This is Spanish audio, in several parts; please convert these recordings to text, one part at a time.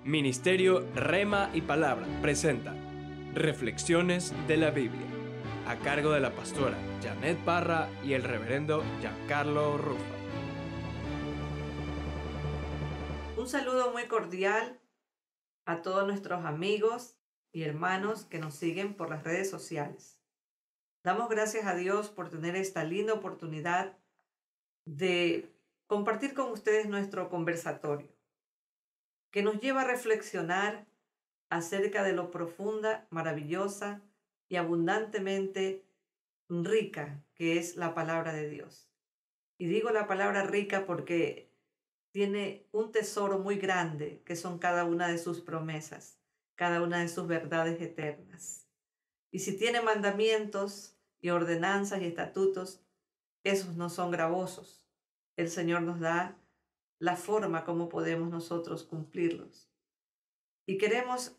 Ministerio Rema y Palabra presenta Reflexiones de la Biblia, a cargo de la pastora Janet Parra y el reverendo Giancarlo Rufa. Un saludo muy cordial a todos nuestros amigos y hermanos que nos siguen por las redes sociales. Damos gracias a Dios por tener esta linda oportunidad de compartir con ustedes nuestro conversatorio, que nos lleva a reflexionar acerca de lo profunda, maravillosa y abundantemente rica que es la palabra de Dios. Y digo la palabra rica porque tiene un tesoro muy grande que son cada una de sus promesas, cada una de sus verdades eternas. Y si tiene mandamientos y ordenanzas y estatutos, esos no son gravosos. El Señor nos da la forma como podemos nosotros cumplirlos. Y queremos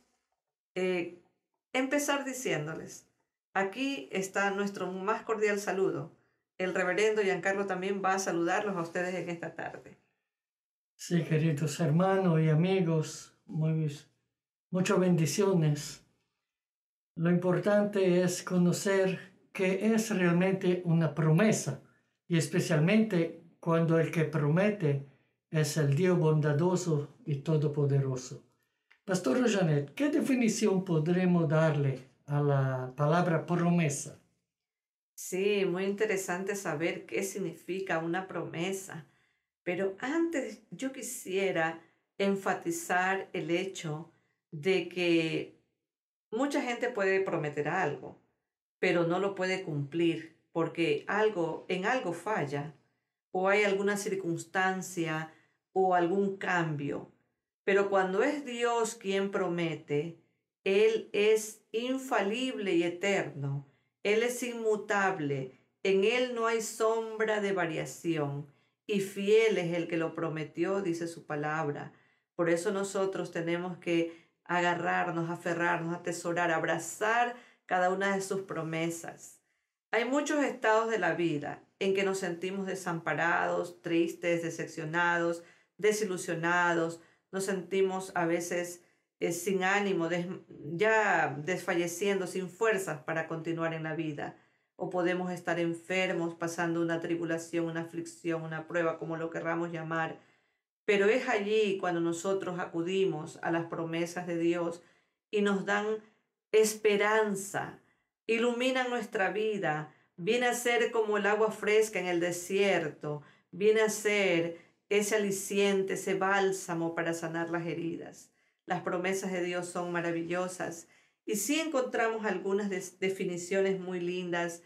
empezar diciéndoles, aquí está nuestro más cordial saludo. El reverendo Giancarlo también va a saludarlos a ustedes en esta tarde. Sí, queridos hermanos y amigos, muchas bendiciones. Lo importante es conocer qué es realmente una promesa, y especialmente cuando el que promete es el Dios bondadoso y todopoderoso. Pastora Janet, ¿qué definición podremos darle a la palabra promesa? Sí, muy interesante saber qué significa una promesa. Pero antes yo quisiera enfatizar el hecho de que mucha gente puede prometer algo, pero no lo puede cumplir porque en algo falla, o hay alguna circunstancia o algún cambio. Pero cuando es Dios quien promete, Él es infalible y eterno. Él es inmutable. En Él no hay sombra de variación. Y fiel es el que lo prometió, dice su palabra. Por eso nosotros tenemos que agarrarnos, aferrarnos, atesorar, abrazar cada una de sus promesas. Hay muchos estados de la vida en que nos sentimos desamparados, tristes, decepcionados, desilusionados. Nos sentimos a veces sin ánimo, ya desfalleciendo, sin fuerzas para continuar en la vida. O podemos estar enfermos, pasando una tribulación, una aflicción, una prueba, como lo querramos llamar. Pero es allí cuando nosotros acudimos a las promesas de Dios y nos dan esperanza, iluminan nuestra vida, viene a ser como el agua fresca en el desierto, viene a ser ese aliciente, ese bálsamo para sanar las heridas. Las promesas de Dios son maravillosas y sí encontramos algunas definiciones muy lindas,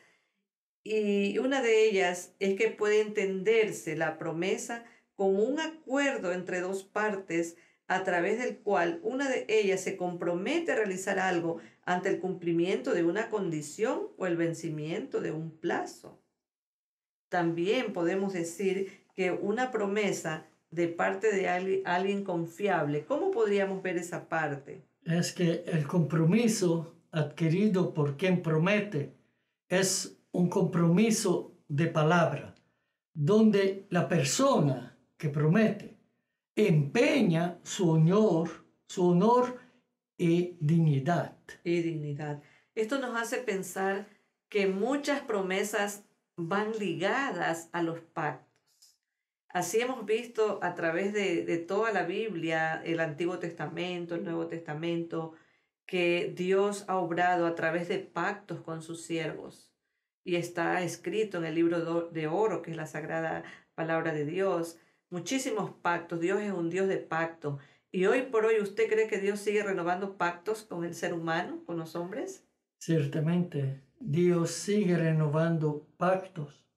y una de ellas es que puede entenderse la promesa como un acuerdo entre dos partes a través del cual una de ellas se compromete a realizar algo ante el cumplimiento de una condición o el vencimiento de un plazo. También podemos decir que una promesa de parte de alguien confiable, ¿cómo podríamos ver esa parte? Es que el compromiso adquirido por quien promete es un compromiso de palabra, donde la persona que promete empeña su honor y dignidad. Esto nos hace pensar que muchas promesas van ligadas a los pactos. Así hemos visto a través de toda la Biblia, el Antiguo Testamento, el Nuevo Testamento, que Dios ha obrado a través de pactos con sus siervos. Y está escrito en el libro de oro, que es la sagrada palabra de Dios, muchísimos pactos. Dios es un Dios de pacto. Y hoy por hoy, ¿usted cree que Dios sigue renovando pactos con el ser humano, con los hombres? Ciertamente, Dios sigue renovando pactos.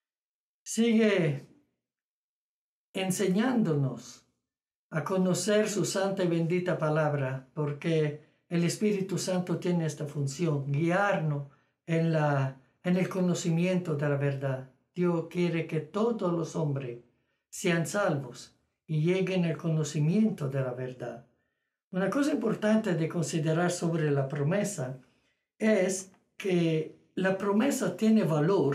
Sigue enseñándonos a conocer su santa y bendita palabra, porque el Espíritu Santo tiene esta función, guiarnos en el conocimiento de la verdad. Dios quiere que todos los hombres sean salvos y lleguen al conocimiento de la verdad. Una cosa importante de considerar sobre la promesa es que la promesa tiene valor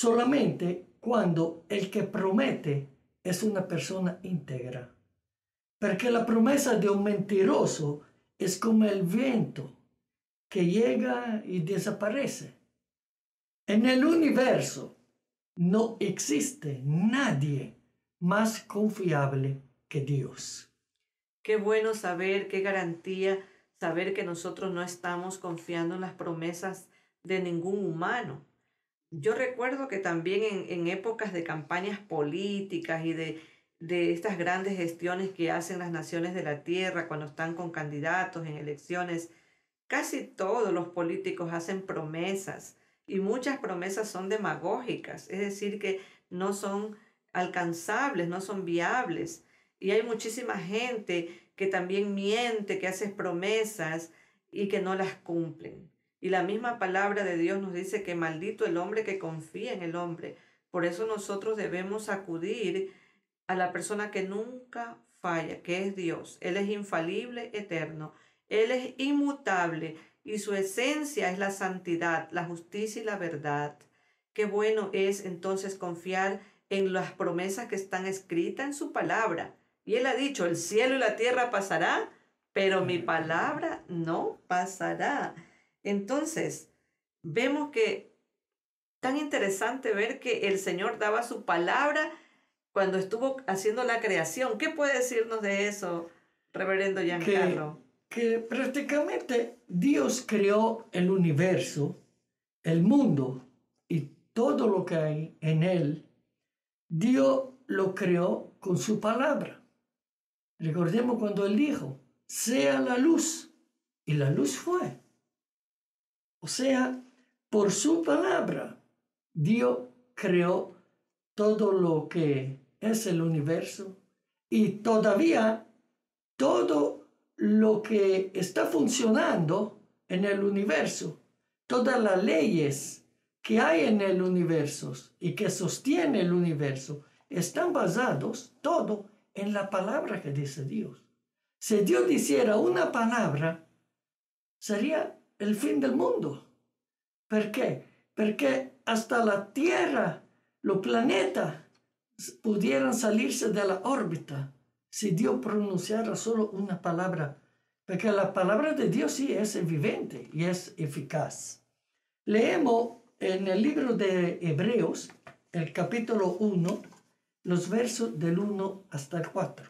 solamente cuando el que promete es una persona íntegra. Porque la promesa de un mentiroso es como el viento que llega y desaparece. En el universo no existe nadie más confiable que Dios. Qué bueno saber, qué garantía saber que nosotros no estamos confiando en las promesas de ningún humano. Yo recuerdo que también en épocas de campañas políticas y de estas grandes gestiones que hacen las naciones de la tierra cuando están con candidatos en elecciones, casi todos los políticos hacen promesas y muchas promesas son demagógicas, es decir, que no son alcanzables, no son viables. Y hay muchísima gente que también miente, que hace promesas y que no las cumplen. Y la misma palabra de Dios nos dice que maldito el hombre que confía en el hombre. Por eso nosotros debemos acudir a la persona que nunca falla, que es Dios. Él es infalible, eterno. Él es inmutable y su esencia es la santidad, la justicia y la verdad. Qué bueno es entonces confiar en las promesas que están escritas en su palabra. Y Él ha dicho, el cielo y la tierra pasará, pero mi palabra no pasará. Entonces, vemos que tan interesante ver que el Señor daba su palabra cuando estuvo haciendo la creación. ¿Qué puede decirnos de eso, reverendo Giancarlo? Que prácticamente Dios creó el universo, el mundo y todo lo que hay en él. Dios lo creó con su palabra. Recordemos cuando Él dijo, sea la luz, y la luz fue. O sea, por su palabra, Dios creó todo lo que es el universo y todavía todo lo que está funcionando en el universo, todas las leyes que hay en el universo y que sostiene el universo, están basados todo en la palabra que dice Dios. Si Dios dijera una palabra, sería el fin del mundo. ¿Por qué? Porque hasta la Tierra, los planetas, pudieran salirse de la órbita si Dios pronunciara solo una palabra. Porque la palabra de Dios sí es evidente y es eficaz. Leemos en el libro de Hebreos, el capítulo 1, los versos del 1 hasta el 4.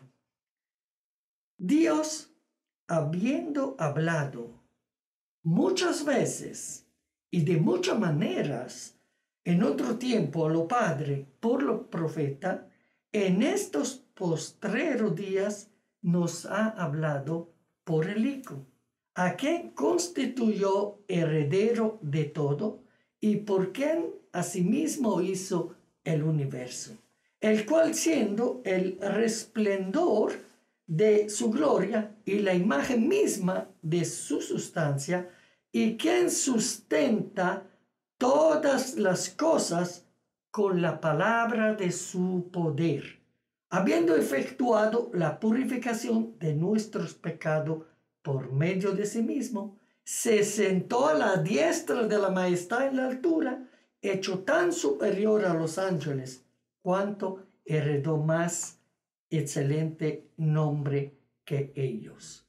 Dios, habiendo hablado muchas veces y de muchas maneras en otro tiempo a lo Padre por los profetas, en estos postreros días nos ha hablado por el Hijo, a quien constituyó heredero de todo y por quien asimismo hizo el universo, el cual siendo el resplendor de su gloria y la imagen misma de su sustancia, y quien sustenta todas las cosas con la palabra de su poder, habiendo efectuado la purificación de nuestros pecados por medio de sí mismo, se sentó a la diestra de la majestad en la altura, hecho tan superior a los ángeles, cuanto heredó más excelente nombre que ellos.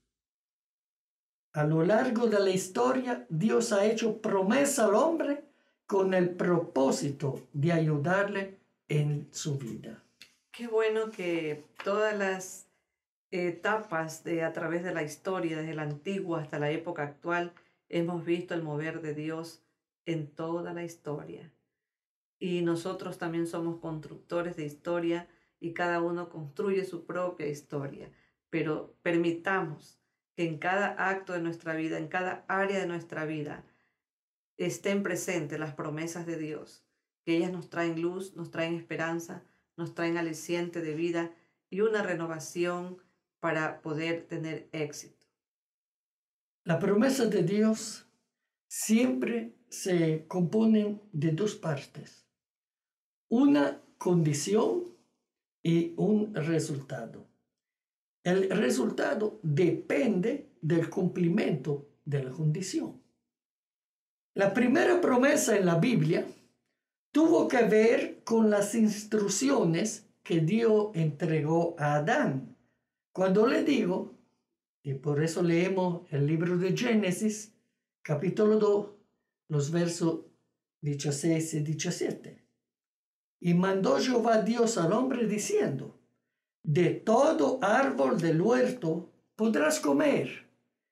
A lo largo de la historia, Dios ha hecho promesa al hombre con el propósito de ayudarle en su vida. Qué bueno que todas las etapas a través de la historia, desde la antigua hasta la época actual, hemos visto el mover de Dios en toda la historia. Y nosotros también somos constructores de historia y cada uno construye su propia historia. Pero permitamos que en cada acto de nuestra vida, en cada área de nuestra vida, estén presentes las promesas de Dios, que ellas nos traen luz, nos traen esperanza, nos traen aliciente de vida y una renovación para poder tener éxito. La promesa de Dios siempre se componen de dos partes, una condición y un resultado. El resultado depende del cumplimiento de la condición. La primera promesa en la Biblia tuvo que ver con las instrucciones que Dios entregó a Adán Cuando le digo, y por eso leemos el libro de Génesis, capítulo 2, los versos 16 y 17. Y mandó Jehová Dios al hombre diciendo, de todo árbol del huerto podrás comer,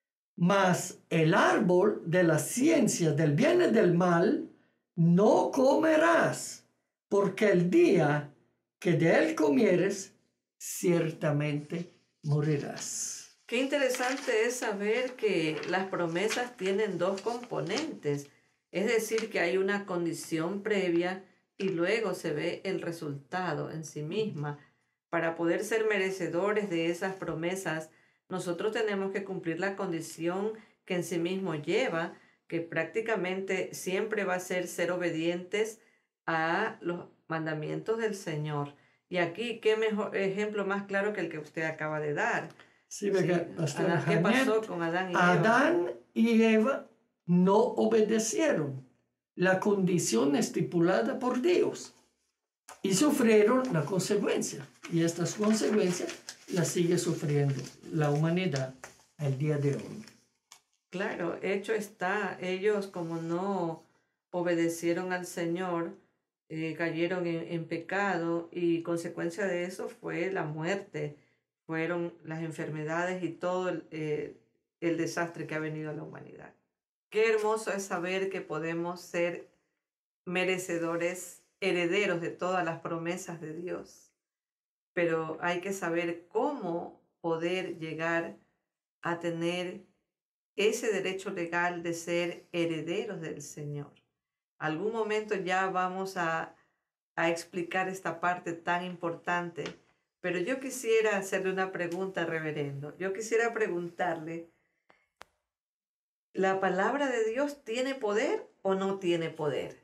mas el árbol de la ciencia del bien y del mal no comerás, porque el día que de él comieres, ciertamente morirás. Qué interesante es saber que las promesas tienen dos componentes, es decir, que hay una condición previa y luego se ve el resultado en sí misma. Para poder ser merecedores de esas promesas, nosotros tenemos que cumplir la condición que en sí mismo lleva, que prácticamente siempre va a ser obedientes a los mandamientos del Señor. Y aquí, qué mejor ejemplo más claro que el que usted acaba de dar. Sí, Pastor ¿Qué pasó con Adán y Eva? Adán y Eva no obedecieron la condición estipulada por Dios y sufrieron la consecuencia. Y estas consecuencias las sigue sufriendo la humanidad el día de hoy. Claro, hecho está, ellos como no obedecieron al Señor, cayeron en pecado y consecuencia de eso fue la muerte, fueron las enfermedades y todo el desastre que ha venido a la humanidad. Qué hermoso es saber que podemos ser merecedores, herederos de todas las promesas de Dios, pero hay que saber cómo poder llegar a tener ese derecho legal de ser herederos del Señor. Algún momento ya vamos a explicar esta parte tan importante, pero yo quisiera hacerle una pregunta, reverendo. Yo quisiera preguntarle, ¿la palabra de Dios tiene poder o no tiene poder?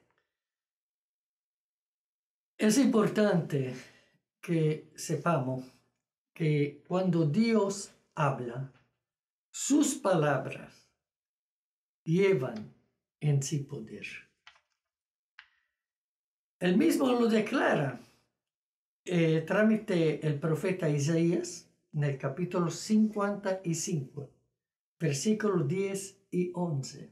Es importante que sepamos que cuando Dios habla, sus palabras llevan en sí poder. Él mismo lo declara. Trámite el profeta Isaías en el capítulo 55, versículos 10 y 11.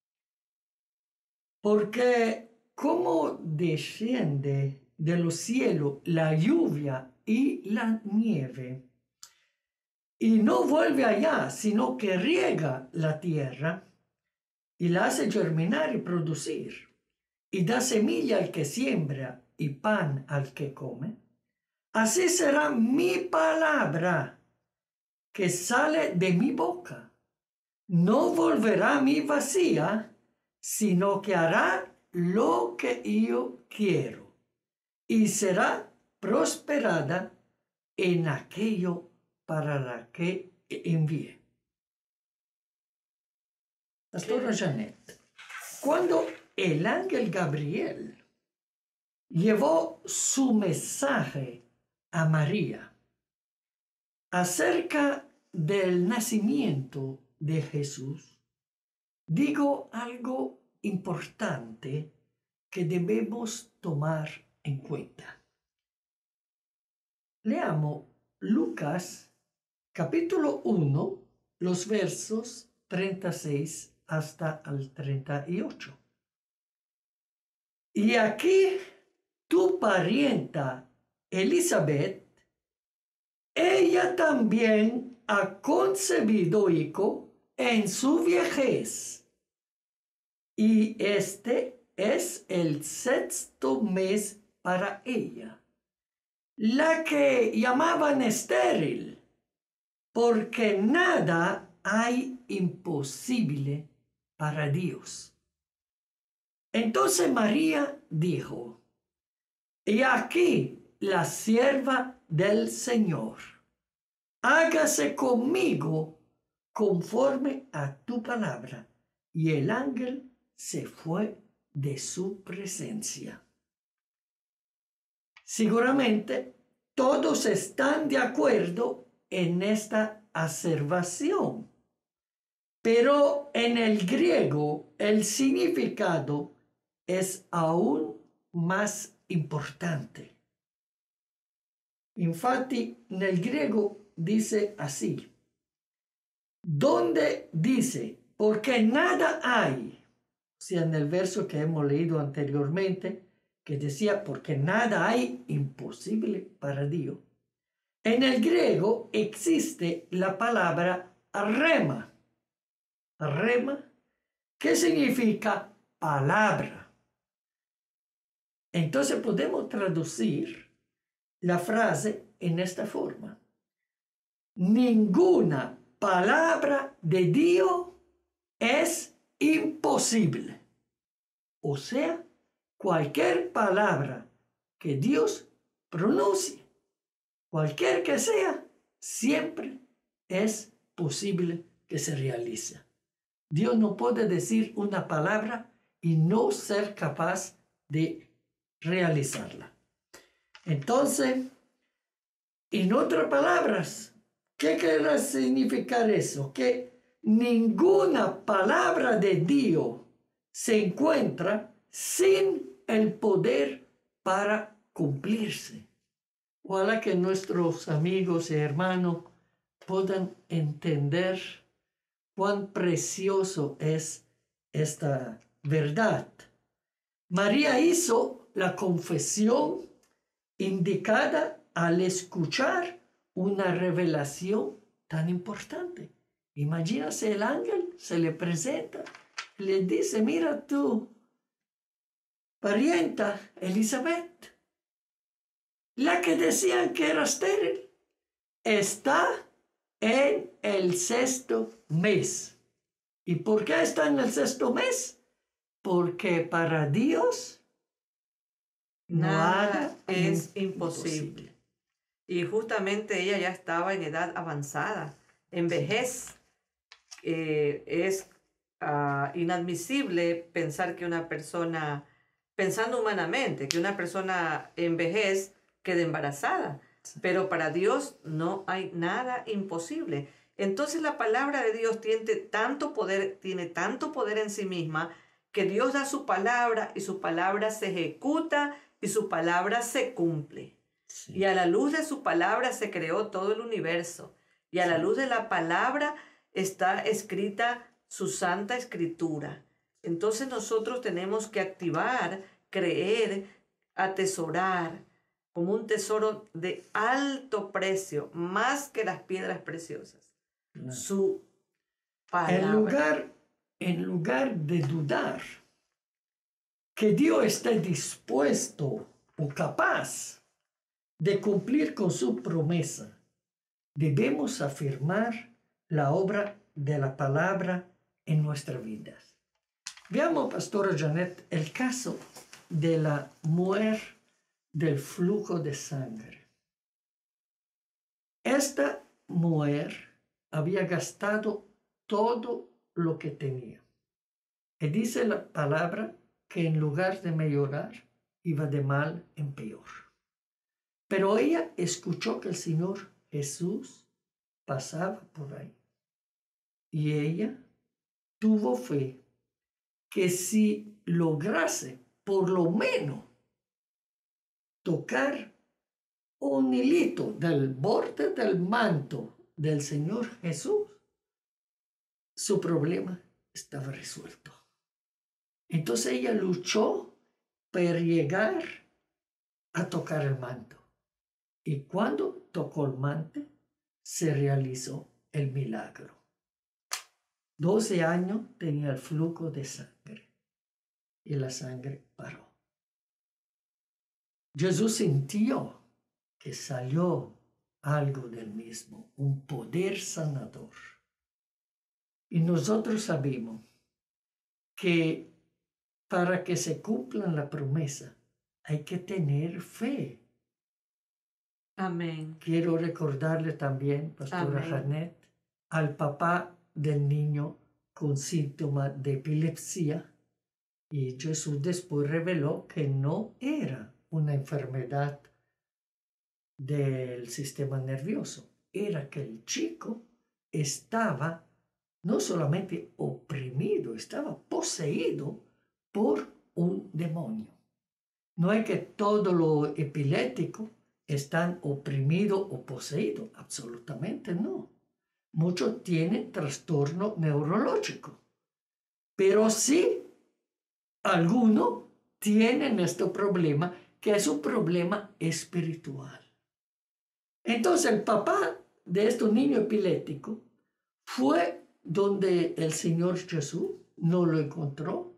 Porque como desciende de los cielos la lluvia y la nieve, y no vuelve allá, sino que riega la tierra y la hace germinar y producir, y da semilla al que siembra y pan al que come, así será mi palabra que sale de mi boca. No volverá a mí vacía, sino que hará lo que yo quiero, y será prosperada en aquello para la que envié. Pastora Janet, cuando el ángel Gabriel llevó su mensaje a María acerca del nacimiento de Jesús, digo algo importante que debemos tomar en cuenta. Leamos Lucas capítulo 1, los versos 36 hasta el 38. Y aquí tu parienta Elizabeth, ella también ha concebido hijo en su vejez, y este es el 6º mes para ella, la que llamaban estéril, porque nada hay imposible para Dios. Entonces María dijo, y aquí la sierva del Señor, hágase conmigo conforme a tu palabra. Y el ángel se fue de su presencia. Seguramente todos están de acuerdo en esta observación, pero en el griego el significado es aún más importante. Infatti, nel greco dice así, donde dice, porque nada hay, o sea, en el verso que hemos leído anteriormente, que decía, porque nada hay imposible para Dios. En el griego existe la palabra rema, que significa palabra. Entonces podemos traducir la frase en esta forma. Ninguna palabra de Dios es imposible. O sea, cualquier palabra que Dios pronuncie, cualquier que sea, siempre es posible que se realice. Dios no puede decir una palabra y no ser capaz de realizarla. Entonces, en otras palabras, ¿qué quiere significar eso? Que ninguna palabra de Dios se encuentra sin el poder para cumplirse. Ojalá que nuestros amigos y hermanos puedan entender cuán precioso es esta verdad. María hizo la confesión indicada al escuchar una revelación tan importante. Imagínase, el ángel se le presenta, le dice, mira tu parienta Elizabeth, la que decían que era estéril, está en el 6º mes. ¿Y por qué está en el 6º mes? Porque para Dios nada es imposible. Y justamente ella ya estaba en edad avanzada, en vejez. Es inadmisible pensar que una persona, pensando humanamente, que una persona en vejez quede embarazada. Sí. Pero para Dios no hay nada imposible. Entonces la palabra de Dios tiene tanto poder en sí misma, que Dios da su palabra y su palabra se ejecuta y su palabra se cumple. Sí. Y a la luz de su palabra se creó todo el universo. Y a la luz de la palabra está escrita su santa escritura. Entonces nosotros tenemos que activar, creer, atesorar como un tesoro de alto precio, más que las piedras preciosas. No. Su palabra. En lugar de dudar que Dios esté dispuesto o capaz de cumplir con su promesa, debemos afirmar la obra de la palabra en nuestras vidas. Veamos, Pastora Janet, el caso de la mujer del flujo de sangre. Esta mujer había gastado todo lo que tenía. Y dice la palabra que en lugar de mejorar, iba de mal en peor. Pero ella escuchó que el Señor Jesús pasaba por ahí. Y ella tuvo fe que si lograse por lo menos tocar un hilito del borde del manto del Señor Jesús, su problema estaba resuelto. Entonces ella luchó para llegar a tocar el manto. Y cuando tocó el manto, se realizó el milagro. 12 años tenía el flujo de sangre y la sangre paró. Jesús sintió que salió algo del mismo, un poder sanador. Y nosotros sabemos que para que se cumpla la promesa hay que tener fe. Amén. Quiero recordarle también, Pastora Janet, al papá del niño con síntomas de epilepsia, y Jesús después reveló que no era una enfermedad del sistema nervioso, era que el chico estaba no solamente oprimido, estaba poseído por un demonio. No es que todo lo epiléptico están oprimidos o poseídos. Absolutamente no. Muchos tienen trastorno neurológico. Pero sí, algunos tienen este problema, que es un problema espiritual. Entonces el papá de este niño epiléptico fue donde el Señor Jesús no lo encontró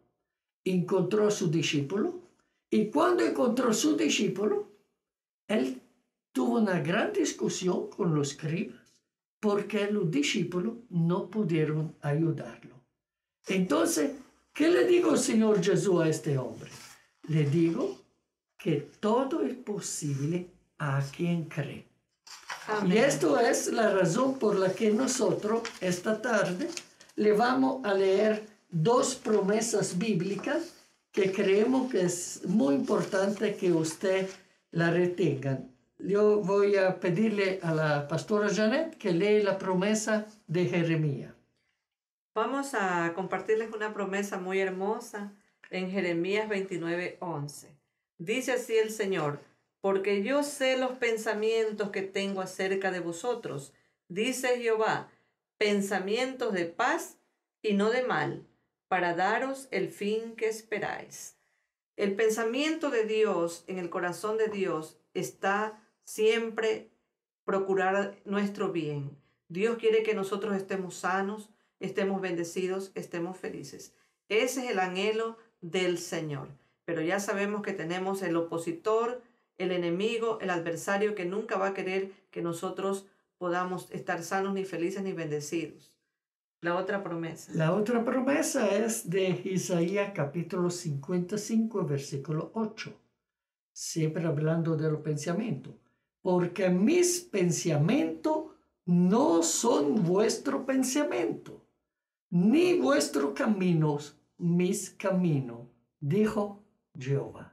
a su discípulo, y cuando encontró a su discípulo, él tuvo una gran discusión con los escribas porque los discípulos no pudieron ayudarlo. Entonces, ¿qué le digo el Señor Jesús a este hombre? Le digo que todo es posible a quien cree. Amén. Y esto es la razón por la que nosotros esta tarde le vamos a leer 2 promesas bíblicas que creemos que es muy importante que usted la retengan. Yo voy a pedirle a la pastora Janet que lee la promesa de Jeremías. Vamos a compartirles una promesa muy hermosa en Jeremías 29:11. Dice así el Señor: porque yo sé los pensamientos que tengo acerca de vosotros, dice Jehová, pensamientos de paz y no de mal, para daros el fin que esperáis. El pensamiento de Dios en el corazón de Dios está siempre procurar nuestro bien. Dios quiere que nosotros estemos sanos, estemos bendecidos, estemos felices. Ese es el anhelo del Señor. Pero ya sabemos que tenemos el opositor, el enemigo, el adversario, que nunca va a querer que nosotros podamos estar sanos, ni felices, ni bendecidos. La otra promesa. La otra promesa es de Isaías capítulo 55, versículo 8. Siempre hablando de los pensamientos. Porque mis pensamientos no son vuestro pensamiento, ni vuestros caminos mis caminos, dijo Jehová.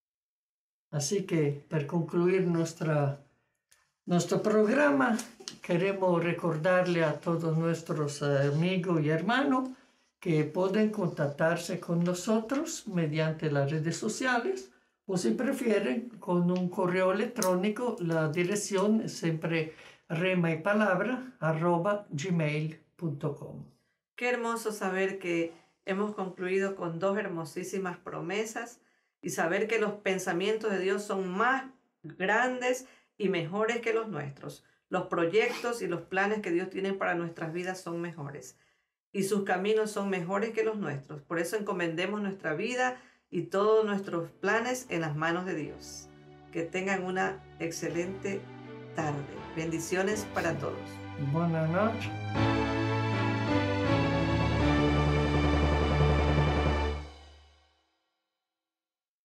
Así que, para concluir nuestro programa, queremos recordarle a todos nuestros amigos y hermanos que pueden contactarse con nosotros mediante las redes sociales, o si prefieren con un correo electrónico. La dirección es siempre remaypalabra@gmail.com. Qué hermoso saber que hemos concluido con 2 hermosísimas promesas y saber que los pensamientos de Dios son más grandes y mejores que los nuestros. Los proyectos y los planes que Dios tiene para nuestras vidas son mejores y sus caminos son mejores que los nuestros. Por eso encomendemos nuestra vida y todos nuestros planes en las manos de Dios. Que tengan una excelente tarde. Bendiciones para todos. Buenas noches.